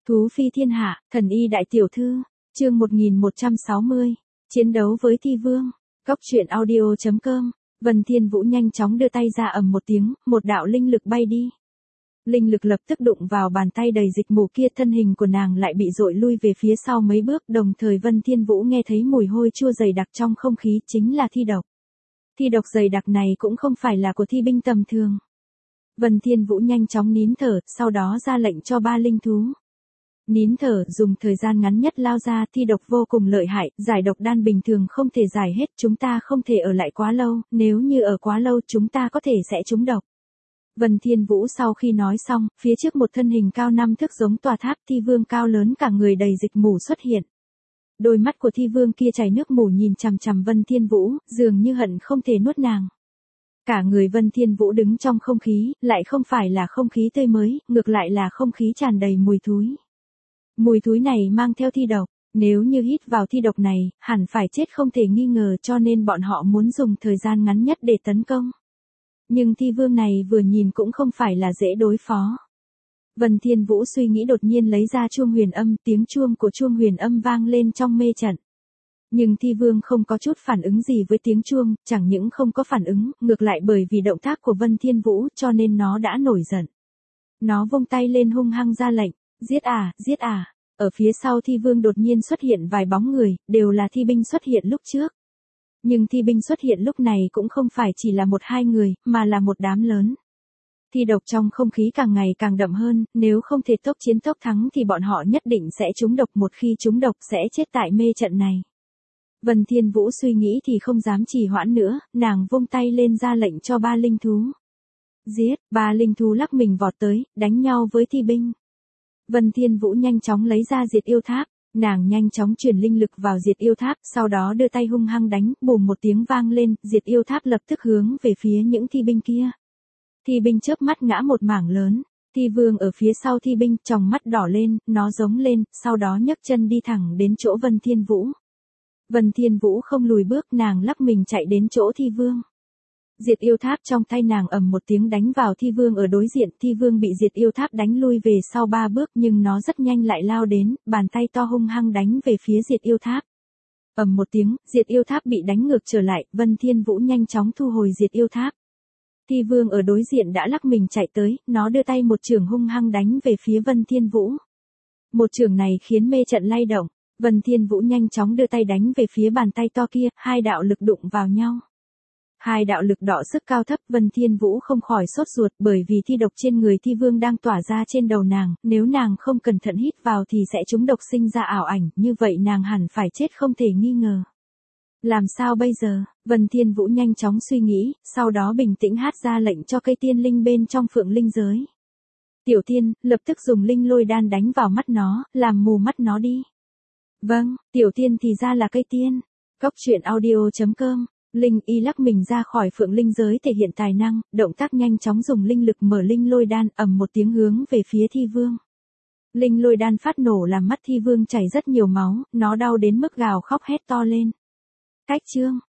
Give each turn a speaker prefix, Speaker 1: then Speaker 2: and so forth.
Speaker 1: Thú phi thiên hạ, thần y đại tiểu thư, chương 1160, chiến đấu với thi vương, góc truyện audio.com, Vân Thiên Vũ nhanh chóng đưa tay ra ầm một tiếng, một đạo linh lực bay đi. Linh lực lập tức đụng vào bàn tay đầy dịch mù kia, thân hình của nàng lại bị dội lui về phía sau mấy bước, đồng thời Vân Thiên Vũ nghe thấy mùi hôi chua dày đặc trong không khí, chính là thi độc. Thi độc dày đặc này cũng không phải là của thi binh tầm thường. Vân Thiên Vũ nhanh chóng nín thở, sau đó ra lệnh cho ba linh thú. Nín thở, dùng thời gian ngắn nhất lao ra, thi độc vô cùng lợi hại, giải độc đan bình thường không thể giải hết, chúng ta không thể ở lại quá lâu, nếu như ở quá lâu chúng ta có thể sẽ trúng độc. Vân Thiên Vũ sau khi nói xong, phía trước một thân hình cao 5 thước giống tòa tháp, thi vương cao lớn cả người đầy dịch mù xuất hiện. Đôi mắt của thi vương kia chảy nước mù nhìn chằm chằm Vân Thiên Vũ, dường như hận không thể nuốt nàng. Cả người Vân Thiên Vũ đứng trong không khí, lại không phải là không khí tươi mới, ngược lại là không khí tràn đầy mùi thúi. Mùi thúi này mang theo thi độc, nếu như hít vào thi độc này, hẳn phải chết không thể nghi ngờ, cho nên bọn họ muốn dùng thời gian ngắn nhất để tấn công. Nhưng thi vương này vừa nhìn cũng không phải là dễ đối phó. Vân Thiên Vũ suy nghĩ, đột nhiên lấy ra chuông huyền âm, tiếng chuông của chuông huyền âm vang lên trong mê trận. Nhưng thi vương không có chút phản ứng gì với tiếng chuông, chẳng những không có phản ứng, ngược lại bởi vì động tác của Vân Thiên Vũ cho nên nó đã nổi giận. Nó vung tay lên hung hăng ra lệnh, giết à, giết à. Ở phía sau thi vương đột nhiên xuất hiện vài bóng người, đều là thi binh xuất hiện lúc trước. Nhưng thi binh xuất hiện lúc này cũng không phải chỉ là một hai người, mà là một đám lớn. Thi độc trong không khí càng ngày càng đậm hơn, nếu không thể tốc chiến tốc thắng thì bọn họ nhất định sẽ trúng độc, một khi trúng độc sẽ chết tại mê trận này. Vân Thiên Vũ suy nghĩ thì không dám trì hoãn nữa, nàng vung tay lên ra lệnh cho ba linh thú. Giết, ba linh thú lắc mình vọt tới, đánh nhau với thi binh. Vân Thiên Vũ nhanh chóng lấy ra diệt yêu tháp, nàng nhanh chóng truyền linh lực vào diệt yêu tháp, sau đó đưa tay hung hăng đánh, bùm một tiếng vang lên, diệt yêu tháp lập tức hướng về phía những thi binh kia. Thi binh chớp mắt ngã một mảng lớn, thi vương ở phía sau thi binh, tròng mắt đỏ lên, nó giống lên, sau đó nhấc chân đi thẳng đến chỗ Vân Thiên Vũ. Vân Thiên Vũ không lùi bước, nàng lắc mình chạy đến chỗ thi vương. Diệt yêu tháp trong tay nàng ầm một tiếng đánh vào thi vương ở đối diện, thi vương bị diệt yêu tháp đánh lui về sau 3 bước, nhưng nó rất nhanh lại lao đến, bàn tay to hung hăng đánh về phía diệt yêu tháp. Ầm một tiếng, diệt yêu tháp bị đánh ngược trở lại, Vân Thiên Vũ nhanh chóng thu hồi diệt yêu tháp. Thi vương ở đối diện đã lắc mình chạy tới, nó đưa tay một chưởng hung hăng đánh về phía Vân Thiên Vũ. Một chưởng này khiến mê trận lay động, Vân Thiên Vũ nhanh chóng đưa tay đánh về phía bàn tay to kia, hai đạo lực đụng vào nhau. Hai đạo lực đọ sức cao thấp, Vân Thiên Vũ không khỏi sốt ruột, bởi vì thi độc trên người thi vương đang tỏa ra trên đầu nàng, nếu nàng không cẩn thận hít vào thì sẽ trúng độc sinh ra ảo ảnh, như vậy nàng hẳn phải chết không thể nghi ngờ. Làm sao bây giờ? Vân Thiên Vũ nhanh chóng suy nghĩ, sau đó bình tĩnh hát ra lệnh cho cây tiên linh bên trong phượng linh giới. Tiểu tiên, lập tức dùng linh lôi đan đánh vào mắt nó, làm mù mắt nó đi. Vâng, tiểu tiên thì ra là cây tiên. Góc truyện audio.com. Linh y lắc mình ra khỏi phượng linh giới thể hiện tài năng, động tác nhanh chóng dùng linh lực mở linh lôi đan, ầm một tiếng hướng về phía thi vương. Linh lôi đan phát nổ làm mắt thi vương chảy rất nhiều máu, nó đau đến mức gào khóc hét to lên. Cách chương,